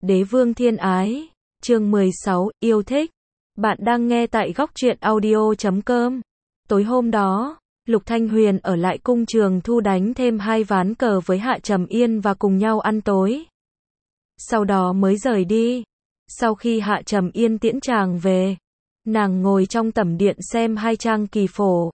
Đế vương thiên ái, chương 16, yêu thích. Bạn đang nghe tại góc truyện audio.com. Tối hôm đó, Lục Thanh Huyền ở lại cung Trường Thu đánh thêm 2 ván cờ với Hạ Trầm Yên và cùng nhau ăn tối. Sau đó mới rời đi. Sau khi Hạ Trầm Yên tiễn chàng về, nàng ngồi trong tẩm điện xem 2 trang kỳ phổ.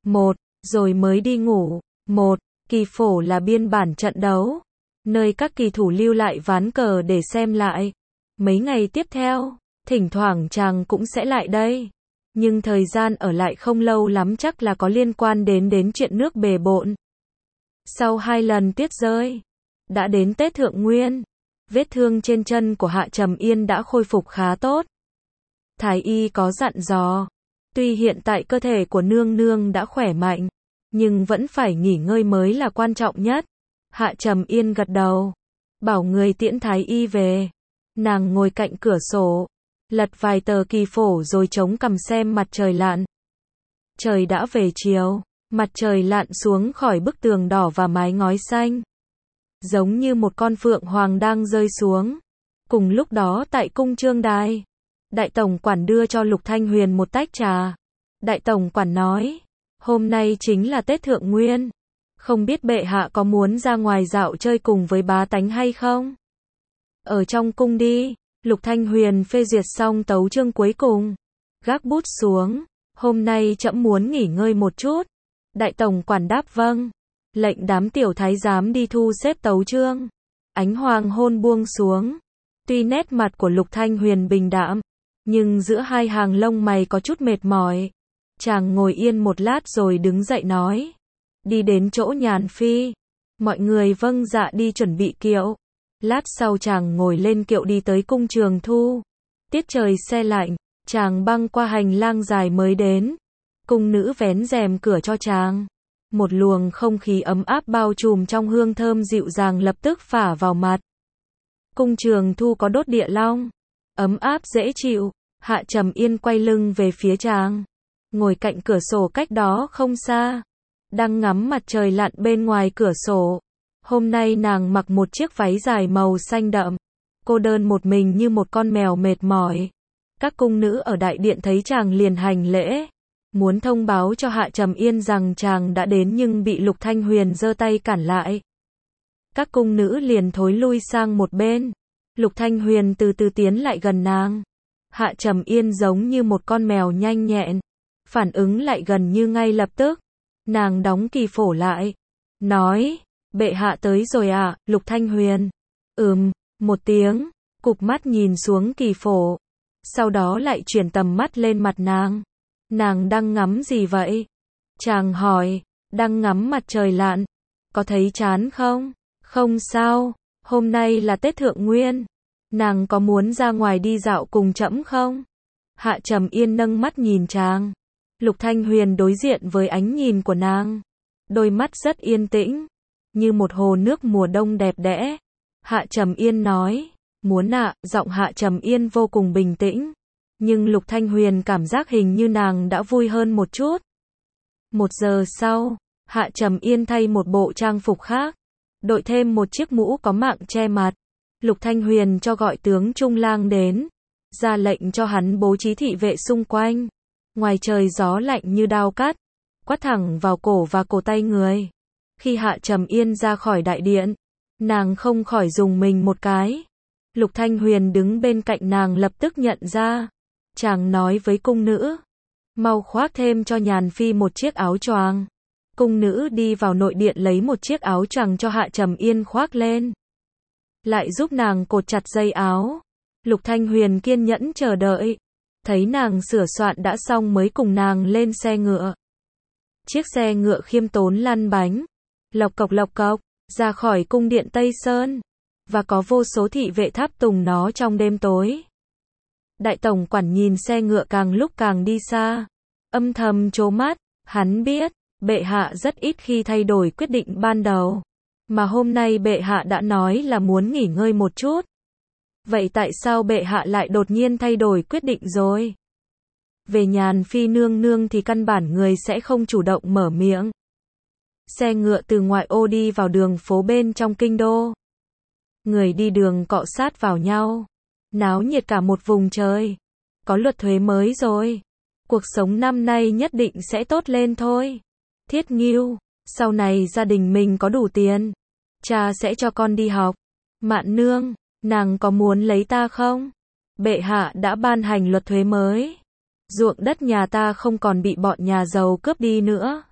Rồi mới đi ngủ. Kỳ phổ là biên bản trận đấu, nơi các kỳ thủ lưu lại ván cờ để xem lại. Mấy ngày tiếp theo, thỉnh thoảng chàng cũng sẽ lại đây. Nhưng thời gian ở lại không lâu lắm, chắc là có liên quan đến chuyện nước bề bộn. Sau 2 lần tuyết rơi, đã đến Tết Thượng Nguyên. Vết thương trên chân của Hạ Trầm Yên đã khôi phục khá tốt. Thái y có dặn dò, tuy hiện tại cơ thể của nương nương đã khỏe mạnh, nhưng vẫn phải nghỉ ngơi mới là quan trọng nhất. Hạ Trầm Yên gật đầu, bảo người tiễn Thái y về. Nàng ngồi cạnh cửa sổ, lật vài tờ kỳ phổ rồi chống cằm xem mặt trời lặn. Trời đã về chiều, mặt trời lặn xuống khỏi bức tường đỏ và mái ngói xanh, giống như một con phượng hoàng đang rơi xuống. Cùng lúc đó tại cung Trương Đài, Đại tổng quản đưa cho Lục Thanh Huyền một tách trà. Đại tổng quản nói, hôm nay chính là Tết Thượng Nguyên, không biết bệ hạ có muốn ra ngoài dạo chơi cùng với bá tánh hay không? Ở trong cung đi. Lục Thanh Huyền phê duyệt xong tấu chương cuối cùng, gác bút xuống, hôm nay trẫm muốn nghỉ ngơi một chút. Đại tổng quản đáp vâng, lệnh đám tiểu thái giám đi thu xếp tấu chương. Ánh hoàng hôn buông xuống, tuy nét mặt của Lục Thanh Huyền bình đạm, nhưng giữa 2 hàng lông mày có chút mệt mỏi. Chàng ngồi yên một lát rồi đứng dậy nói, đi đến chỗ Nhàn Phi. Mọi người vâng dạ đi chuẩn bị kiệu. Lát sau chàng ngồi lên kiệu đi tới cung Trường Thu. Tiết trời se lạnh, chàng băng qua hành lang dài mới đến. Cung nữ vén rèm cửa cho chàng. Một luồng không khí ấm áp bao trùm trong hương thơm dịu dàng lập tức phả vào mặt. Cung Trường Thu có đốt địa long, ấm áp dễ chịu. Hạ Trầm Yên quay lưng về phía chàng, ngồi cạnh cửa sổ cách đó không xa, đang ngắm mặt trời lặn bên ngoài cửa sổ. Hôm nay nàng mặc một chiếc váy dài màu xanh đậm, cô đơn một mình như một con mèo mệt mỏi. Các cung nữ ở đại điện thấy chàng liền hành lễ, muốn thông báo cho Hạ Trầm Yên rằng chàng đã đến nhưng bị Lục Thanh Huyền giơ tay cản lại. Các cung nữ liền thối lui sang một bên. Lục Thanh Huyền từ từ tiến lại gần nàng. Hạ Trầm Yên giống như một con mèo nhanh nhẹn, phản ứng lại gần như ngay lập tức. Nàng đóng kỳ phổ lại, nói, bệ hạ tới rồi à? Lục Thanh Huyền, một tiếng, cụp mắt nhìn xuống kỳ phổ, sau đó lại chuyển tầm mắt lên mặt nàng. Nàng đang ngắm gì vậy? Chàng hỏi, đang ngắm mặt trời lặn. Có thấy chán không? Không sao, hôm nay là Tết Thượng Nguyên. Nàng có muốn ra ngoài đi dạo cùng trẫm không? Hạ Trầm Yên nâng mắt nhìn chàng. Lục Thanh Huyền đối diện với ánh nhìn của nàng, đôi mắt rất yên tĩnh, như một hồ nước mùa đông đẹp đẽ. Hạ Trầm Yên nói, muốn ạ. Giọng Hạ Trầm Yên vô cùng bình tĩnh, nhưng Lục Thanh Huyền cảm giác hình như nàng đã vui hơn một chút. 1 giờ sau, Hạ Trầm Yên thay một bộ trang phục khác, đội thêm một chiếc mũ có mạng che mặt. Lục Thanh Huyền cho gọi tướng Trung Lang đến, ra lệnh cho hắn bố trí thị vệ xung quanh. Ngoài trời gió lạnh như đao cắt, quát thẳng vào cổ và cổ tay người. Khi Hạ Trầm Yên ra khỏi đại điện, nàng không khỏi rùng mình một cái. Lục Thanh Huyền đứng bên cạnh nàng lập tức nhận ra. Chàng nói với cung nữ, mau khoác thêm cho Nhàn Phi một chiếc áo choàng. Cung nữ đi vào nội điện lấy một chiếc áo choàng cho Hạ Trầm Yên khoác lên, lại giúp nàng cột chặt dây áo. Lục Thanh Huyền kiên nhẫn chờ đợi, thấy nàng sửa soạn đã xong mới cùng nàng lên xe ngựa. Chiếc xe ngựa khiêm tốn lăn bánh, lộc cộc, ra khỏi cung điện Tây Sơn, và có vô số thị vệ tháp tùng nó trong đêm tối. Đại tổng quản nhìn xe ngựa càng lúc càng đi xa, âm thầm trố mắt. Hắn biết, bệ hạ rất ít khi thay đổi quyết định ban đầu, mà hôm nay bệ hạ đã nói là muốn nghỉ ngơi một chút. Vậy tại sao bệ hạ lại đột nhiên thay đổi quyết định rồi? Về Nhàn Phi nương nương thì căn bản người sẽ không chủ động mở miệng. Xe ngựa từ ngoại ô đi vào đường phố bên trong kinh đô. người đi đường cọ sát vào nhau, náo nhiệt cả một vùng trời. Có luật thuế mới rồi, cuộc sống năm nay nhất định sẽ tốt lên thôi. Thiết Ngưu, sau này gia đình mình có đủ tiền, cha sẽ cho con đi học. Mạn Nương, nàng có muốn lấy ta không? Bệ hạ đã ban hành luật thuế mới. Ruộng đất nhà ta không còn bị bọn nhà giàu cướp đi nữa.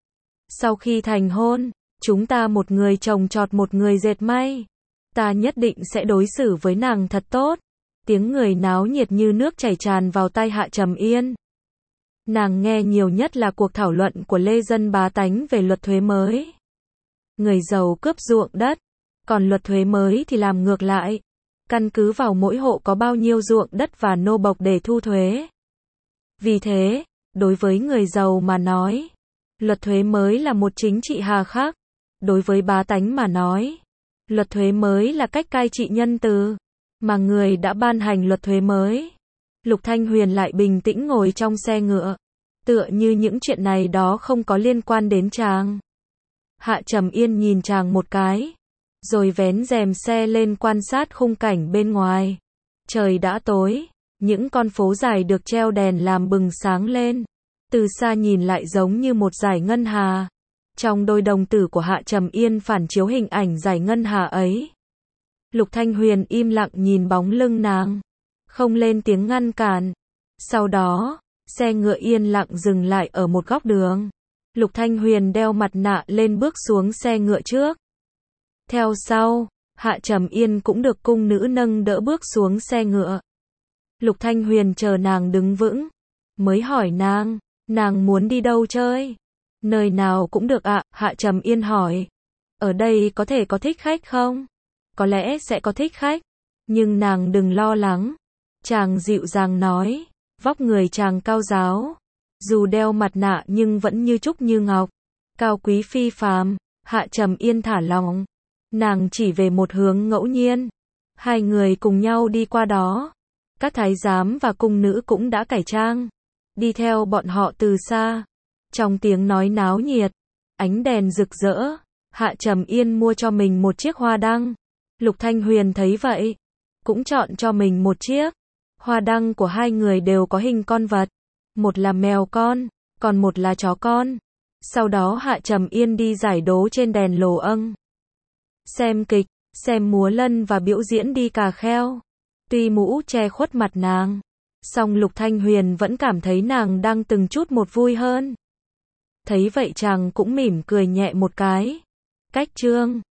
Sau khi thành hôn, chúng ta một người trồng trọt một người dệt may. Ta nhất định sẽ đối xử với nàng thật tốt. Tiếng người náo nhiệt như nước chảy tràn vào tai Hạ Trầm Yên. Nàng nghe nhiều nhất là cuộc thảo luận của lê dân bá tánh về luật thuế mới. Người giàu cướp ruộng đất, còn luật thuế mới thì làm ngược lại. Căn cứ vào mỗi hộ có bao nhiêu ruộng đất và nô bộc để thu thuế. Vì thế, đối với người giàu mà nói, luật thuế mới là một chính trị hà khắc. Đối với bá tánh mà nói, luật thuế mới là cách cai trị nhân từ, mà người đã ban hành luật thuế mới. Lục Thanh Huyền lại bình tĩnh ngồi trong xe ngựa, tựa như những chuyện này đó không có liên quan đến chàng. Hạ Trầm Yên nhìn chàng một cái, rồi vén rèm xe lên quan sát khung cảnh bên ngoài. Trời đã tối, những con phố dài được treo đèn làm bừng sáng lên, từ xa nhìn lại giống như một dải ngân hà. Trong đôi đồng tử của Hạ Trầm Yên phản chiếu hình ảnh dải ngân hà ấy. Lục Thanh Huyền im lặng nhìn bóng lưng nàng, không lên tiếng ngăn cản. Sau đó, xe ngựa yên lặng dừng lại ở một góc đường. Lục Thanh Huyền đeo mặt nạ lên bước xuống xe ngựa trước. Theo sau, Hạ Trầm Yên cũng được cung nữ nâng đỡ bước xuống xe ngựa. Lục Thanh Huyền chờ nàng đứng vững, mới hỏi nàng muốn đi đâu chơi? Nơi nào cũng được ạ, Hạ Trầm Yên hỏi. Ở đây có thể có thích khách không? Có lẽ sẽ có thích khách, nhưng nàng đừng lo lắng. Chàng dịu dàng nói, vóc người chàng cao ráo, dù đeo mặt nạ nhưng vẫn như trúc như ngọc, cao quý phi phàm. Hạ Trầm Yên thả lòng, nàng chỉ về một hướng ngẫu nhiên. Hai người cùng nhau đi qua đó. Các thái giám và cung nữ cũng đã cải trang, đi theo bọn họ từ xa. Trong tiếng nói náo nhiệt, ánh đèn rực rỡ, Hạ Trầm Yên mua cho mình một chiếc hoa đăng. Lục Thanh Huyền thấy vậy, cũng chọn cho mình một chiếc. Hoa đăng của hai người đều có hình con vật, một là mèo con, còn một là chó con. Sau đó Hạ Trầm Yên đi giải đố trên đèn lồ âng, xem kịch, xem múa lân và biểu diễn đi cà kheo. Tuy mũ che khuất mặt nàng, song Lục Thanh Huyền vẫn cảm thấy nàng đang từng chút một vui hơn. Thấy vậy chàng cũng mỉm cười nhẹ một cái. Cách chương